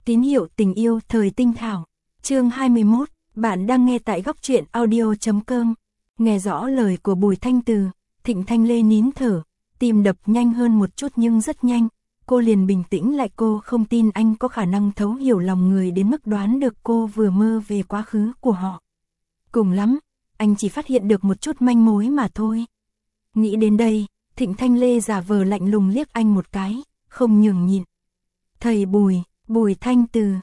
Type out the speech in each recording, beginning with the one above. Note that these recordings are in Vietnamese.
Tín hiệu tình yêu thời tinh thảo. Chương 21, bạn đang nghe tại góc truyện audio.com. Nghe rõ lời của Bùi Thanh Từ, Thịnh Thanh Lê nín thở, tim đập nhanh hơn một chút nhưng rất nhanh. Cô liền bình tĩnh lại, cô không tin anh có khả năng thấu hiểu lòng người đến mức đoán được cô vừa mơ về quá khứ của họ. Cùng lắm, anh chỉ phát hiện được một chút manh mối mà thôi. Nghĩ đến đây, Thịnh Thanh Lê giả vờ lạnh lùng liếc anh một cái, không nhường nhịn. Thầy Bùi, Bùi Thanh Từ,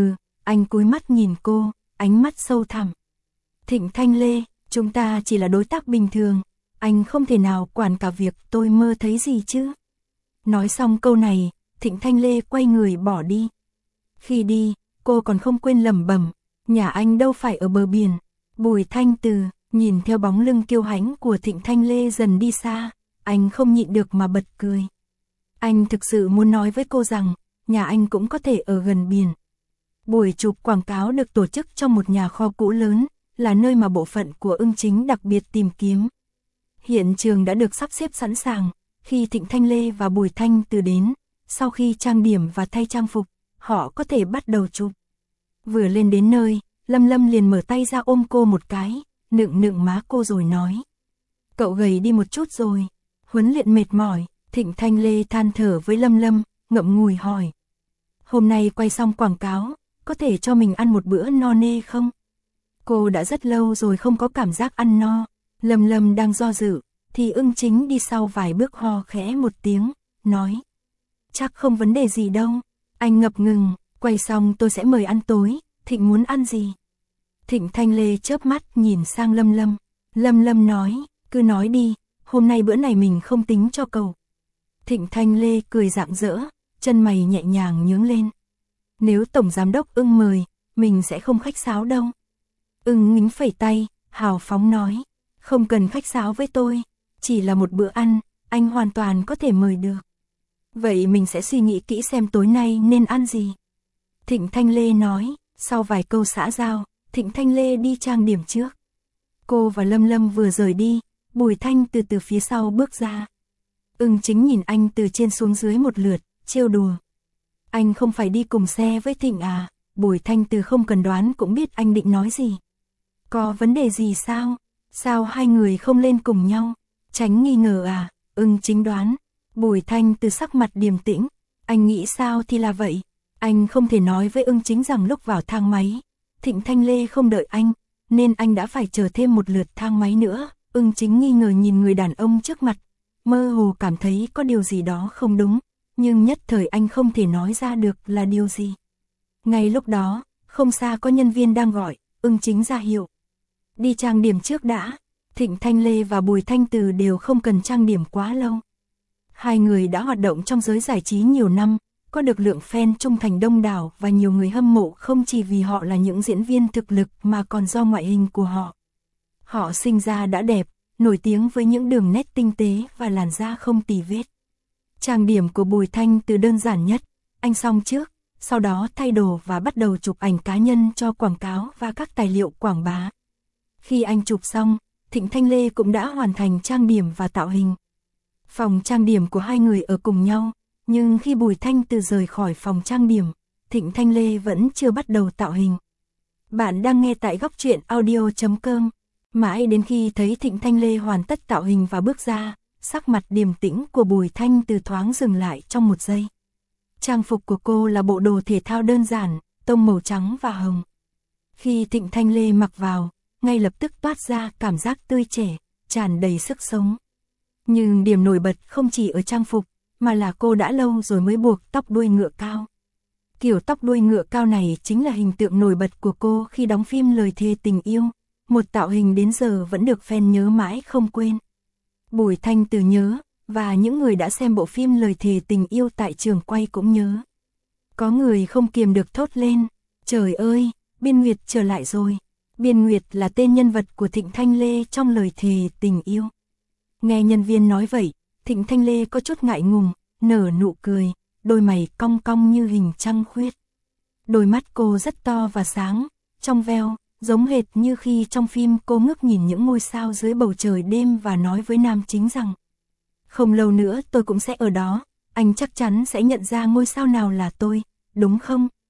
anh cúi mắt nhìn cô, ánh mắt sâu thẳm. Thịnh Thanh Lê, chúng ta chỉ là đối tác bình thường, anh không thể nào quản cả việc tôi mơ thấy gì chứ. Nói xong câu này, Thịnh Thanh Lê quay người bỏ đi. Khi đi, cô còn không quên lẩm bẩm, nhà anh đâu phải ở bờ biển. Bùi Thanh Từ nhìn theo bóng lưng kiêu hãnh của Thịnh Thanh Lê dần đi xa, anh không nhịn được mà bật cười. Anh thực sự muốn nói với cô rằng, nhà anh cũng có thể ở gần biển. Buổi chụp quảng cáo được tổ chức trong một nhà kho cũ lớn, là nơi mà bộ phận của Ưng Chính đặc biệt tìm kiếm. Hiện trường đã được sắp xếp sẵn sàng, khi Thịnh Thanh Lê và Bùi Thanh Từ đến, sau khi trang điểm và thay trang phục, họ có thể bắt đầu chụp. Vừa lên đến nơi, Lâm Lâm liền mở tay ra ôm cô một cái, nựng má cô rồi nói. Cậu gầy đi một chút rồi, huấn luyện mệt mỏi. Thịnh Thanh Lê than thở với Lâm Lâm, ngậm ngùi hỏi. Hôm nay quay xong quảng cáo, có thể cho mình ăn một bữa no nê không? Cô đã rất lâu rồi không có cảm giác ăn no. Lâm Lâm đang do dự, thì Ưng Chính đi sau vài bước ho khẽ một tiếng, nói. Chắc không vấn đề gì đâu. Anh ngập ngừng, quay xong tôi sẽ mời ăn tối, Thịnh muốn ăn gì? Thịnh Thanh Lê chớp mắt nhìn sang Lâm Lâm. Lâm Lâm nói, cứ nói đi, hôm nay bữa này mình không tính cho cậu. Thịnh Thanh Lê cười rạng rỡ, chân mày nhẹ nhàng nhướng lên. Nếu Tổng Giám đốc Ưng mời, mình sẽ không khách sáo đâu. Ưng nghính phẩy tay, hào phóng nói. Không cần khách sáo với tôi, chỉ là một bữa ăn, anh hoàn toàn có thể mời được. Vậy mình sẽ suy nghĩ kỹ xem tối nay nên ăn gì. Thịnh Thanh Lê nói, sau vài câu xã giao, Thịnh Thanh Lê đi trang điểm trước. Cô và Lâm Lâm vừa rời đi, Bùi Thanh từ phía sau bước ra. Ưng Chính nhìn anh từ trên xuống dưới một lượt, trêu đùa. Anh không phải đi cùng xe với Thịnh à? Bùi Thanh Từ không cần đoán cũng biết anh định nói gì. Có vấn đề gì sao? Sao hai người không lên cùng nhau? Tránh nghi ngờ à? Ưng Chính đoán. Bùi Thanh Từ sắc mặt điềm tĩnh. Anh nghĩ sao thì là vậy. Anh không thể nói với Ưng Chính rằng lúc vào thang máy, Thịnh Thanh Lê không đợi anh, nên anh đã phải chờ thêm một lượt thang máy nữa. Ưng Chính nghi ngờ nhìn người đàn ông trước mặt, mơ hồ cảm thấy có điều gì đó không đúng, nhưng nhất thời anh không thể nói ra được là điều gì. Ngay lúc đó, không xa có nhân viên đang gọi, Ưng Chính ra hiệu. Đi trang điểm trước đã. Thịnh Thanh Lê và Bùi Thanh Từ đều không cần trang điểm quá lâu. Hai người đã hoạt động trong giới giải trí nhiều năm, có được lượng fan trung thành đông đảo và nhiều người hâm mộ không chỉ vì họ là những diễn viên thực lực mà còn do ngoại hình của họ. Họ sinh ra đã đẹp, nổi tiếng với những đường nét tinh tế và làn da không tì vết. Trang điểm của Bùi Thanh Từ đơn giản nhất, anh xong trước, sau đó thay đồ và bắt đầu chụp ảnh cá nhân cho quảng cáo và các tài liệu quảng bá. Khi anh chụp xong, Thịnh Thanh Lê cũng đã hoàn thành trang điểm và tạo hình. Phòng trang điểm của hai người ở cùng nhau, nhưng khi Bùi Thanh Từ rời khỏi phòng trang điểm, Thịnh Thanh Lê vẫn chưa bắt đầu tạo hình. Bạn đang nghe tại góc truyện audio.com. Mãi đến khi thấy Thịnh Thanh Lê hoàn tất tạo hình và bước ra, sắc mặt điềm tĩnh của Bùi Thanh Từ thoáng dừng lại trong một giây. Trang phục của cô là bộ đồ thể thao đơn giản, tông màu trắng và hồng. Khi Thịnh Thanh Lê mặc vào, ngay lập tức toát ra cảm giác tươi trẻ, tràn đầy sức sống. Nhưng điểm nổi bật không chỉ ở trang phục, mà là cô đã lâu rồi mới buộc tóc đuôi ngựa cao. Kiểu tóc đuôi ngựa cao này chính là hình tượng nổi bật của cô khi đóng phim Lời Thề Tình Yêu. Một tạo hình đến giờ vẫn được fan nhớ mãi không quên. Bùi Thanh Từ nhớ, và những người đã xem bộ phim Lời Thề Tình Yêu tại trường quay cũng nhớ. Có người không kiềm được thốt lên, trời ơi, Biên Nguyệt trở lại rồi. Biên Nguyệt là tên nhân vật của Thịnh Thanh Lê trong Lời Thề Tình Yêu. Nghe nhân viên nói vậy, Thịnh Thanh Lê có chút ngại ngùng, nở nụ cười, đôi mày cong cong như hình trăng khuyết. Đôi mắt cô rất to và sáng, trong veo, giống hệt như khi trong phim cô ngước nhìn những ngôi sao dưới bầu trời đêm và nói với nam chính rằng không lâu nữa tôi cũng sẽ ở đó, anh chắc chắn sẽ nhận ra ngôi sao nào là tôi, đúng không?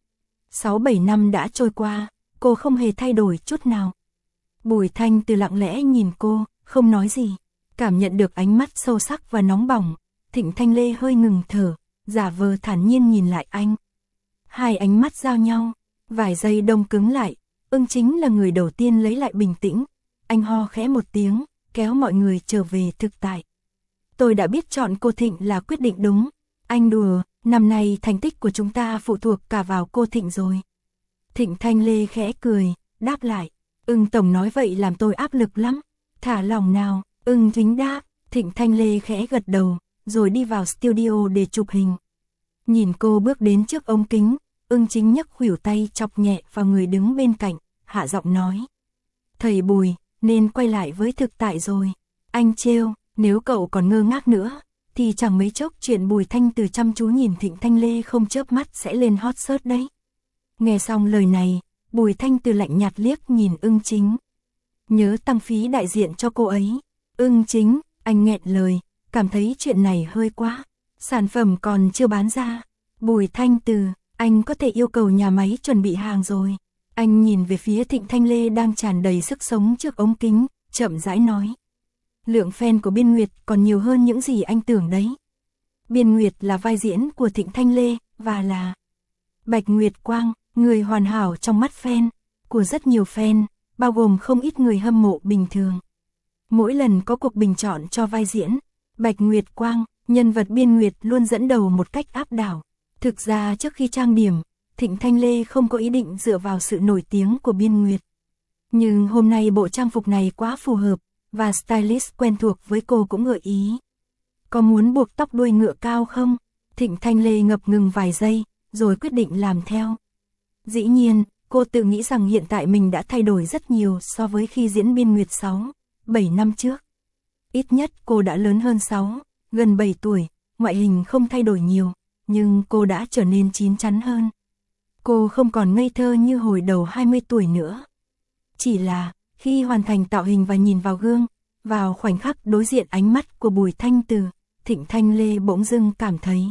6-7 năm đã trôi qua, cô không hề thay đổi chút nào. Bùi Thanh Từ lặng lẽ nhìn cô, không nói gì. Cảm nhận được ánh mắt sâu sắc và nóng bỏng, Thịnh Thanh Lê hơi ngừng thở, giả vờ thản nhiên nhìn lại anh. Hai ánh mắt giao nhau, vài giây đông cứng lại, Ưng Chính là người đầu tiên lấy lại bình tĩnh. Anh ho khẽ một tiếng, kéo mọi người trở về thực tại. Tôi đã biết chọn cô Thịnh là quyết định đúng. Anh đùa, năm nay thành tích của chúng ta phụ thuộc cả vào cô Thịnh rồi. Thịnh Thanh Lê khẽ cười, đáp lại. Ưng Tổng nói vậy làm tôi áp lực lắm. Thả lòng nào, Ưng Chính đáp. Thịnh Thanh Lê khẽ gật đầu, rồi đi vào studio để chụp hình. Nhìn cô bước đến trước ống kính, Ưng Chính nhấc khuỷu tay chọc nhẹ vào người đứng bên cạnh, hạ giọng nói. Thầy Bùi, nên quay lại với thực tại rồi. Anh trêu, nếu cậu còn ngơ ngác nữa, thì chẳng mấy chốc chuyện Bùi Thanh Từ chăm chú nhìn Thịnh Thanh Lê không chớp mắt sẽ lên hot search đấy. Nghe xong lời này, Bùi Thanh Từ lạnh nhạt liếc nhìn Ưng Chính. Nhớ tăng phí đại diện cho cô ấy. Ưng Chính, anh nghẹn lời, cảm thấy chuyện này hơi quá. Sản phẩm còn chưa bán ra. Bùi Thanh Từ, anh có thể yêu cầu nhà máy chuẩn bị hàng rồi. Anh nhìn về phía Thịnh Thanh Lê đang tràn đầy sức sống trước ống kính, chậm rãi nói. Lượng fan của Biên Nguyệt còn nhiều hơn những gì anh tưởng đấy. Biên Nguyệt là vai diễn của Thịnh Thanh Lê, và là Bạch Nguyệt Quang, người hoàn hảo trong mắt fan, của rất nhiều fan, bao gồm không ít người hâm mộ bình thường. Mỗi lần có cuộc bình chọn cho vai diễn, Bạch Nguyệt Quang, nhân vật Biên Nguyệt luôn dẫn đầu một cách áp đảo. Thực ra trước khi trang điểm, Thịnh Thanh Lê không có ý định dựa vào sự nổi tiếng của Biên Nguyệt. Nhưng hôm nay bộ trang phục này quá phù hợp, và stylist quen thuộc với cô cũng gợi ý. Có muốn buộc tóc đuôi ngựa cao không? Thịnh Thanh Lê ngập ngừng vài giây, rồi quyết định làm theo. Dĩ nhiên, cô tự nghĩ rằng hiện tại mình đã thay đổi rất nhiều so với khi diễn Biên Nguyệt 6-7 năm trước. Ít nhất cô đã lớn hơn gần 7 tuổi, ngoại hình không thay đổi nhiều, nhưng cô đã trở nên chín chắn hơn. Cô không còn ngây thơ như hồi đầu 20 tuổi nữa. Chỉ là, khi hoàn thành tạo hình và nhìn vào gương, vào khoảnh khắc đối diện ánh mắt của Bùi Thanh Từ, Thịnh Thanh Lê bỗng dưng cảm thấy.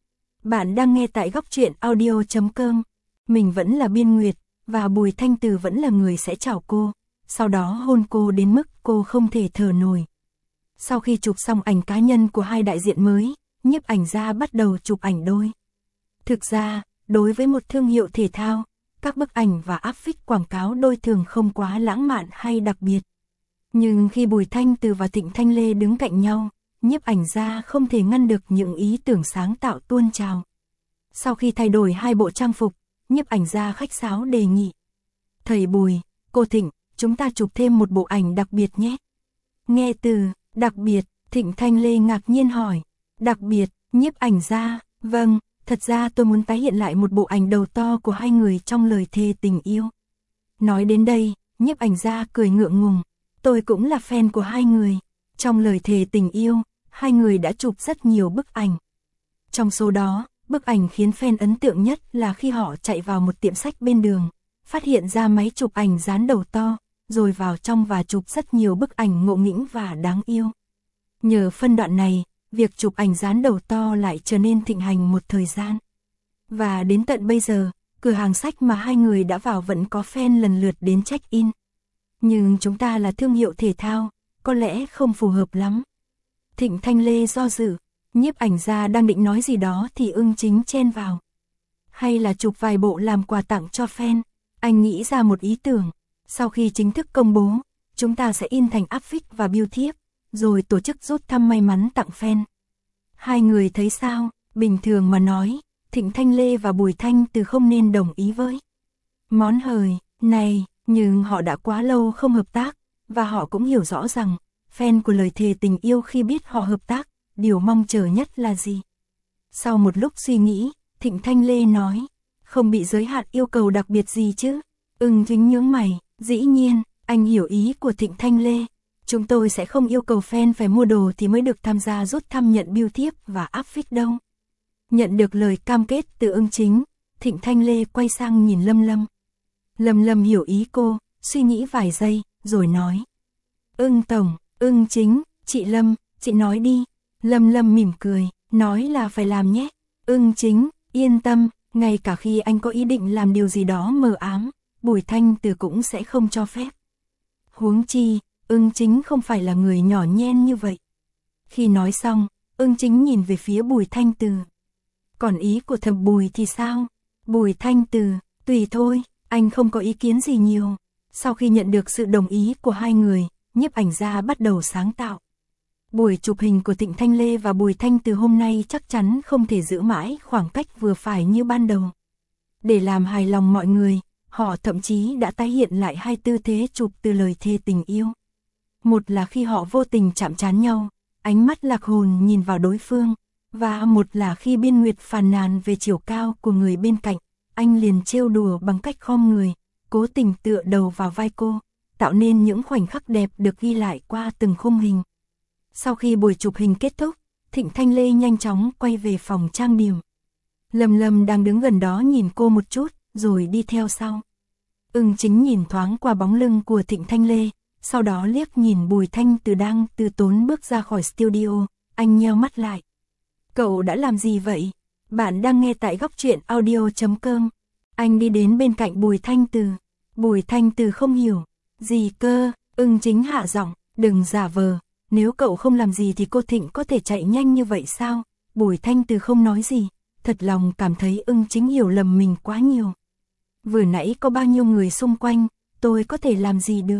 Bạn đang nghe tại góc truyện audio.com. Mình vẫn là Biên Nguyệt, và Bùi Thanh Từ vẫn là người sẽ chào cô, sau đó hôn cô đến mức cô không thể thở nổi. Sau khi chụp xong ảnh cá nhân của hai đại diện mới, nhiếp ảnh gia bắt đầu chụp ảnh đôi. Thực ra, đối với một thương hiệu thể thao, các bức ảnh và áp phích quảng cáo đôi thường không quá lãng mạn hay đặc biệt. Nhưng khi Bùi Thanh Từ và Thịnh Thanh Lê đứng cạnh nhau, nhiếp ảnh gia không thể ngăn được những ý tưởng sáng tạo tuôn trào. Sau khi thay đổi hai bộ trang phục, nhiếp ảnh gia khách sáo đề nghị. Thầy Bùi, cô Thịnh, chúng ta chụp thêm một bộ ảnh đặc biệt nhé. Nghe từ đặc biệt, Thịnh Thanh Lê ngạc nhiên hỏi. Đặc biệt, nhiếp ảnh gia, vâng, thật ra tôi muốn tái hiện lại một bộ ảnh đầu to của hai người trong lời thề tình yêu. Nói đến đây, nhiếp ảnh gia cười ngượng ngùng. Tôi cũng là fan của hai người. Trong lời thề tình yêu, hai người đã chụp rất nhiều bức ảnh. Trong số đó, bức ảnh khiến fan ấn tượng nhất là khi họ chạy vào một tiệm sách bên đường, phát hiện ra máy chụp ảnh dán đầu to, rồi vào trong và chụp rất nhiều bức ảnh ngộ nghĩnh và đáng yêu. Nhờ phân đoạn này, việc chụp ảnh dán đầu to lại trở nên thịnh hành một thời gian. Và đến tận bây giờ, cửa hàng sách mà hai người đã vào vẫn có fan lần lượt đến check-in. Nhưng chúng ta là thương hiệu thể thao, có lẽ không phù hợp lắm. Thịnh Thanh Lê do dự, nhiếp ảnh gia đang định nói gì đó thì Ưng Chính chen vào. Hay là chụp vài bộ làm quà tặng cho fan, anh nghĩ ra một ý tưởng. Sau khi chính thức công bố, chúng ta sẽ in thành áp phích và bưu thiếp, rồi tổ chức rút thăm may mắn tặng fan. Hai người thấy sao? Bình thường mà nói, Thịnh Thanh Lê và Bùi Thanh Từ không nên đồng ý với món hời này, nhưng họ đã quá lâu không hợp tác, và họ cũng hiểu rõ rằng, fan của lời thề tình yêu khi biết họ hợp tác, điều mong chờ nhất là gì. Sau một lúc suy nghĩ, Thịnh Thanh Lê nói, không bị giới hạn yêu cầu đặc biệt gì chứ? Ưng Chính nhướng mày, dĩ nhiên, anh hiểu ý của Thịnh Thanh Lê. Chúng tôi sẽ không yêu cầu fan phải mua đồ thì mới được tham gia rút thăm nhận bưu thiếp và áp phích đâu. Nhận được lời cam kết từ Ưng Chính, Thịnh Thanh Lê quay sang nhìn Lâm Lâm. Lâm Lâm hiểu ý cô, suy nghĩ vài giây, rồi nói. Ưng Tổng, Ưng Chính, chị Lâm, chị nói đi. Lâm Lâm mỉm cười, nói là phải làm nhé. Ưng Chính, yên tâm, Ngay cả khi anh có ý định làm điều gì đó mờ ám, Bùi Thanh Từ cũng sẽ không cho phép. Huống chi, Ưng Chính không phải là người nhỏ nhen như vậy. Khi nói xong, Ưng Chính nhìn về phía Bùi Thanh Từ. Còn ý của thập Bùi thì sao? Bùi Thanh Từ, tùy thôi, anh không có ý kiến gì nhiều. Sau khi nhận được sự đồng ý của hai người, nhiếp ảnh gia bắt đầu sáng tạo. Buổi chụp hình của Thịnh Thanh Lê và Bùi Thanh Từ hôm nay chắc chắn không thể giữ mãi khoảng cách vừa phải như ban đầu. Để làm hài lòng mọi người, họ thậm chí đã tái hiện lại hai tư thế chụp từ lời thề tình yêu. Một là khi họ vô tình chạm trán nhau, ánh mắt lạc hồn nhìn vào đối phương, và một là khi Biên Nguyệt phàn nàn về chiều cao của người bên cạnh, anh liền trêu đùa bằng cách khom người, cố tình tựa đầu vào vai cô, tạo nên những khoảnh khắc đẹp được ghi lại qua từng khung hình. Sau khi buổi chụp hình kết thúc, Thịnh Thanh Lê nhanh chóng quay về phòng trang điểm. Lâm Lâm đang đứng gần đó nhìn cô một chút, rồi đi theo sau. Ưng Chính nhìn thoáng qua bóng lưng của Thịnh Thanh Lê, sau đó liếc nhìn Bùi Thanh Từ đang từ tốn bước ra khỏi studio, anh nheo mắt lại. Cậu đã làm gì vậy? Bạn đang nghe tại Góc Truyện Audio.com. Anh đi đến bên cạnh Bùi Thanh Từ. Bùi Thanh Từ không hiểu. Gì cơ? Ưng Chính hạ giọng, đừng giả vờ. Nếu cậu không làm gì thì cô Thịnh có thể chạy nhanh như vậy sao? Bùi Thanh Từ không nói gì, thật lòng cảm thấy Ưng Chính hiểu lầm mình quá nhiều. Vừa nãy có bao nhiêu người xung quanh, tôi có thể làm gì được?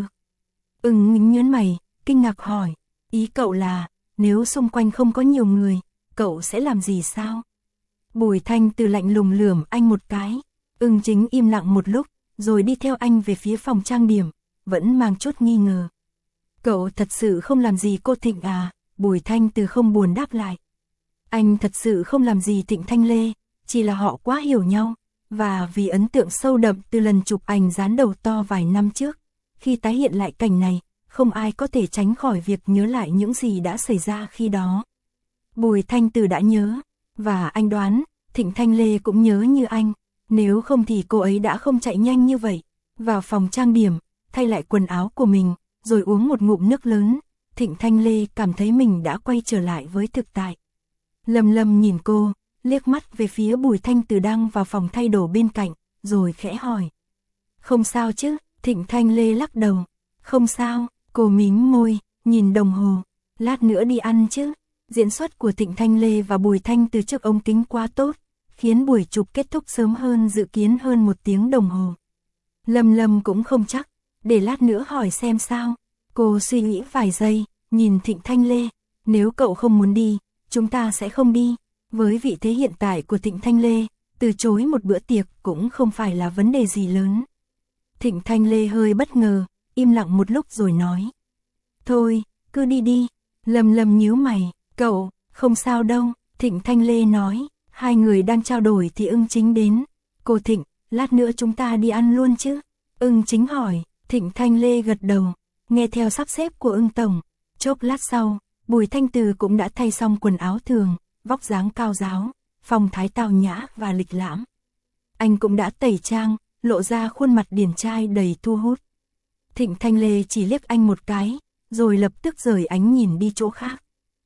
Ưng Chính nhớn mày, kinh ngạc hỏi, ý cậu là, nếu xung quanh không có nhiều người, cậu sẽ làm gì sao? Bùi Thanh Từ lạnh lùng lườm anh một cái. Ưng Chính im lặng một lúc, rồi đi theo anh về phía phòng trang điểm, vẫn mang chút nghi ngờ. Cậu thật sự không làm gì cô Thịnh à? Bùi Thanh Từ không buồn đáp lại. Anh thật sự không làm gì Thịnh Thanh Lê, chỉ là họ quá hiểu nhau, và vì ấn tượng sâu đậm từ lần chụp ảnh dán đầu to vài năm trước, khi tái hiện lại cảnh này, không ai có thể tránh khỏi việc nhớ lại những gì đã xảy ra khi đó. Bùi Thanh Từ đã nhớ, và anh đoán, Thịnh Thanh Lê cũng nhớ như anh, nếu không thì cô ấy đã không chạy nhanh như vậy, vào phòng trang điểm, thay lại quần áo của mình, rồi uống một ngụm nước lớn. Thịnh Thanh Lê cảm thấy mình đã quay trở lại với thực tại. Lâm Lâm nhìn cô, liếc mắt về phía Bùi Thanh Từ đang vào phòng thay đồ bên cạnh, rồi khẽ hỏi. Không sao chứ? Thịnh Thanh Lê lắc đầu. Không sao, cô mím môi, nhìn đồng hồ. Lát nữa đi ăn chứ? Diễn xuất của Thịnh Thanh Lê và Bùi Thanh Từ trước ống kính quá tốt, khiến buổi chụp kết thúc sớm hơn dự kiến hơn 1 tiếng đồng hồ. Lâm Lâm cũng không chắc, để lát nữa hỏi xem sao. Cô suy nghĩ vài giây, nhìn Thịnh Thanh Lê. Nếu cậu không muốn đi, chúng ta sẽ không đi. Với vị thế hiện tại của Thịnh Thanh Lê, từ chối một bữa tiệc cũng không phải là vấn đề gì lớn. Thịnh Thanh Lê hơi bất ngờ, im lặng một lúc rồi nói. Thôi, cứ đi đi. Lâm Lâm nhíu mày. Cậu, không sao đâu. Thịnh Thanh Lê nói. Hai người đang trao đổi thì Ưng Chính đến. Cô Thịnh, lát nữa chúng ta đi ăn luôn chứ? Ưng Chính hỏi. Thịnh Thanh Lê gật đầu, nghe theo sắp xếp của Ưng Tổng. Chốc lát sau, Bùi Thanh Từ cũng đã thay xong quần áo thường, vóc dáng cao ráo, phong thái tao nhã và lịch lãm. Anh cũng đã tẩy trang, lộ ra khuôn mặt điển trai đầy thu hút. Thịnh Thanh Lê chỉ liếc anh một cái, rồi lập tức rời ánh nhìn đi chỗ khác.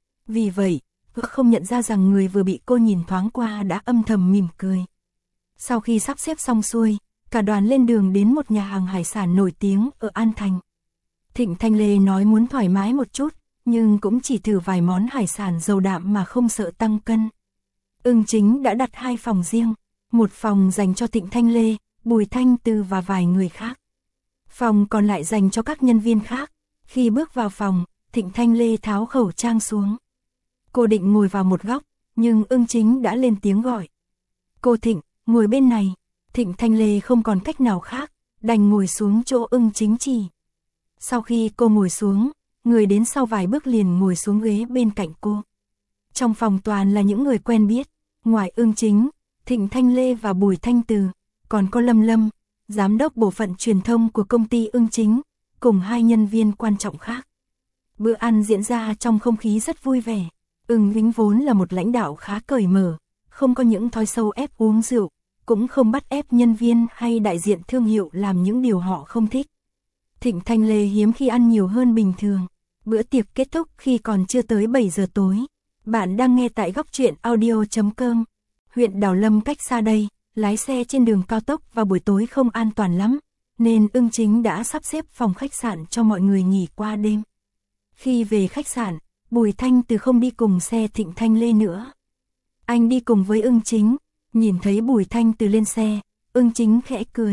Vì vậy, cô không nhận ra rằng người vừa bị cô nhìn thoáng qua đã âm thầm mỉm cười. Sau khi sắp xếp xong xuôi, cả đoàn lên đường đến một nhà hàng hải sản nổi tiếng ở An Thành. Thịnh Thanh Lê nói muốn thoải mái một chút, nhưng cũng chỉ thử vài món hải sản giàu đạm mà không sợ tăng cân. Ưng Chính đã đặt 2 phòng riêng, một phòng dành cho Thịnh Thanh Lê, Bùi Thanh Từ và vài người khác. Phòng còn lại dành cho các nhân viên khác. Khi bước vào phòng, Thịnh Thanh Lê tháo khẩu trang xuống. Cô định ngồi vào một góc, nhưng Ưng Chính đã lên tiếng gọi. Cô Thịnh, ngồi bên này. Thịnh Thanh Lê không còn cách nào khác, đành ngồi xuống chỗ Ưng Chính chỉ. Sau khi cô ngồi xuống, người đến sau vài bước liền ngồi xuống ghế bên cạnh cô. Trong phòng toàn là những người quen biết, ngoài Ưng Chính, Thịnh Thanh Lê và Bùi Thanh Từ, còn có Lâm Lâm, giám đốc bộ phận truyền thông của công ty Ưng Chính, cùng 2 nhân viên quan trọng khác. Bữa ăn diễn ra trong không khí rất vui vẻ. Ưng Chính vốn là một lãnh đạo khá cởi mở, không có những thói sâu ép uống rượu, cũng không bắt ép nhân viên hay đại diện thương hiệu làm những điều họ không thích. Thịnh Thanh Lê hiếm khi ăn nhiều hơn bình thường. Bữa tiệc kết thúc khi còn chưa tới 7 giờ tối. Bạn đang nghe tại Góc Truyện Audio.com. Huyện Đào Lâm cách xa đây, lái xe trên đường cao tốc vào buổi tối không an toàn lắm, nên Ưng Chính đã sắp xếp phòng khách sạn cho mọi người nghỉ qua đêm. Khi về khách sạn, Bùi Thanh Từ không đi cùng xe Thịnh Thanh Lê nữa. Anh đi cùng với Ưng Chính, nhìn thấy Bùi Thanh Từ lên xe, Ưng Chính khẽ cười.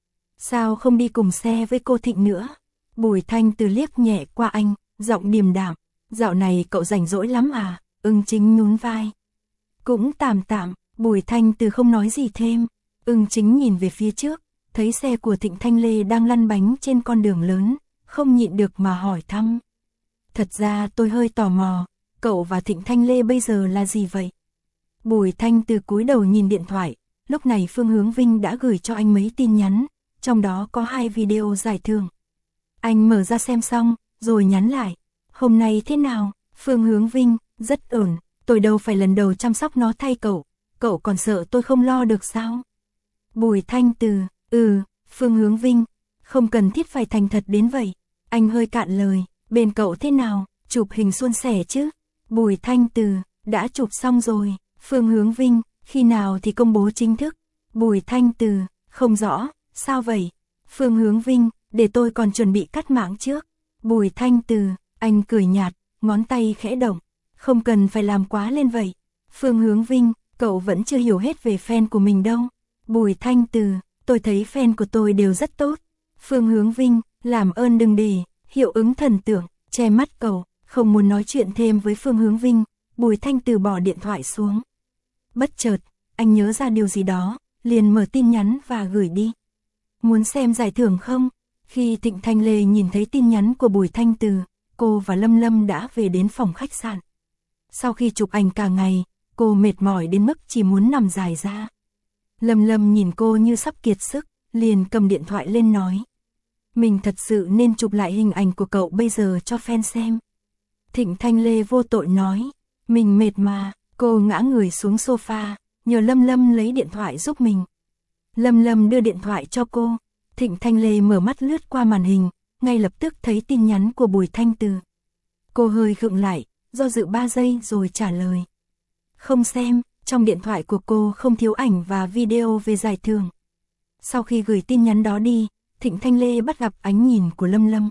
Sao không đi cùng xe với cô Thịnh nữa? Bùi Thanh Từ liếc nhẹ qua anh, giọng điềm đạm. Dạo này cậu rảnh rỗi lắm à? Ưng Chính nhún vai. Cũng tạm tạm, Bùi Thanh Từ không nói gì thêm. Ưng Chính nhìn về phía trước, thấy xe của Thịnh Thanh Lê đang lăn bánh trên con đường lớn, không nhịn được mà hỏi thăm. Thật ra tôi hơi tò mò, cậu và Thịnh Thanh Lê bây giờ là gì vậy? Bùi Thanh Từ cúi đầu nhìn điện thoại, lúc này Phương Hướng Vinh đã gửi cho anh mấy tin nhắn, trong đó có 2 video giải thưởng. Anh mở ra xem xong, rồi nhắn lại. Hôm nay thế nào? Phương Hướng Vinh, rất ổn, tôi đâu phải lần đầu chăm sóc nó thay cậu còn sợ tôi không lo được sao? Bùi Thanh Từ, Phương Hướng Vinh, không cần thiết phải thành thật đến vậy. Anh hơi cạn lời, bên cậu thế nào, chụp hình suôn sẻ chứ? Bùi Thanh Từ, đã chụp xong rồi. Phương Hướng Vinh, khi nào thì công bố chính thức? Bùi Thanh Từ, không rõ, sao vậy? Phương Hướng Vinh, để tôi còn chuẩn bị cắt mạng trước. Bùi Thanh Từ, anh cười nhạt, ngón tay khẽ động, không cần phải làm quá lên vậy. Phương Hướng Vinh, cậu vẫn chưa hiểu hết về fan của mình đâu. Bùi Thanh Từ, tôi thấy fan của tôi đều rất tốt. Phương Hướng Vinh, làm ơn đừng để hiệu ứng thần tượng che mắt cậu. Không muốn nói chuyện thêm với Phương Hướng Vinh, Bùi Thanh Từ bỏ điện thoại xuống. Bất chợt, anh nhớ ra điều gì đó, liền mở tin nhắn và gửi đi. Muốn xem giải thưởng không? Khi Thịnh Thanh Lê nhìn thấy tin nhắn của Bùi Thanh Từ, cô và Lâm Lâm đã về đến phòng khách sạn. Sau khi chụp ảnh cả ngày, cô mệt mỏi đến mức chỉ muốn nằm dài ra. Lâm Lâm nhìn cô như sắp kiệt sức, liền cầm điện thoại lên nói. Mình thật sự nên chụp lại hình ảnh của cậu bây giờ cho fan xem. Thịnh Thanh Lê vô tội nói. Mình mệt mà, cô ngã người xuống sofa, nhờ Lâm Lâm lấy điện thoại giúp mình. Lâm Lâm đưa điện thoại cho cô. Thịnh Thanh Lê mở mắt lướt qua màn hình, ngay lập tức thấy tin nhắn của Bùi Thanh Từ. Cô hơi khựng lại, do dự 3 giây rồi trả lời. Không xem, trong điện thoại của cô không thiếu ảnh và video về giải thưởng. Sau khi gửi tin nhắn đó đi, Thịnh Thanh Lê bắt gặp ánh nhìn của Lâm Lâm.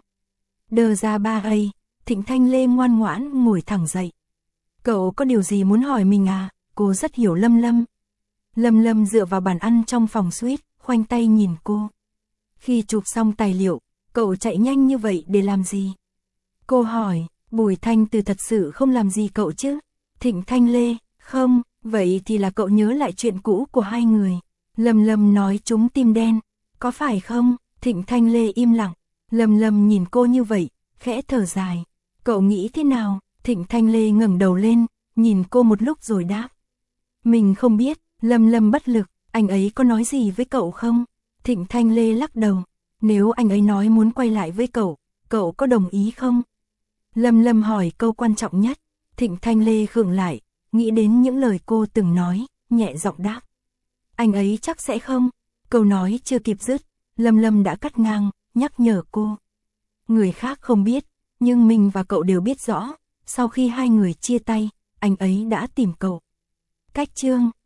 Đờ ra 3 giây, Thịnh Thanh Lê ngoan ngoãn ngồi thẳng dậy. Cậu có điều gì muốn hỏi mình à? Cô rất hiểu Lâm Lâm. Lâm Lâm dựa vào bàn ăn trong phòng suite, khoanh tay nhìn cô. Khi chụp xong tài liệu, cậu chạy nhanh như vậy để làm gì? Cô hỏi. Bùi Thanh Từ thật sự không làm gì cậu chứ? Thịnh Thanh Lê, không, vậy thì là cậu nhớ lại chuyện cũ của hai người. Lâm Lâm nói trúng tim đen, có phải không? Thịnh Thanh Lê im lặng. Lâm Lâm nhìn cô như vậy, khẽ thở dài. Cậu nghĩ thế nào? Thịnh Thanh Lê ngẩng đầu lên, nhìn cô một lúc rồi đáp. Mình không biết. Lâm Lâm bất lực. Anh ấy có nói gì với cậu không? Thịnh Thanh Lê lắc đầu. Nếu anh ấy nói muốn quay lại với cậu, cậu có đồng ý không? Lâm Lâm hỏi câu quan trọng nhất. Thịnh Thanh Lê khựng lại, nghĩ đến những lời cô từng nói, nhẹ giọng đáp. Anh ấy chắc sẽ không. Câu nói chưa kịp dứt, Lâm Lâm đã cắt ngang, nhắc nhở cô. Người khác không biết, nhưng mình và cậu đều biết rõ. Sau khi hai người chia tay, anh ấy đã tìm cậu. Cách chương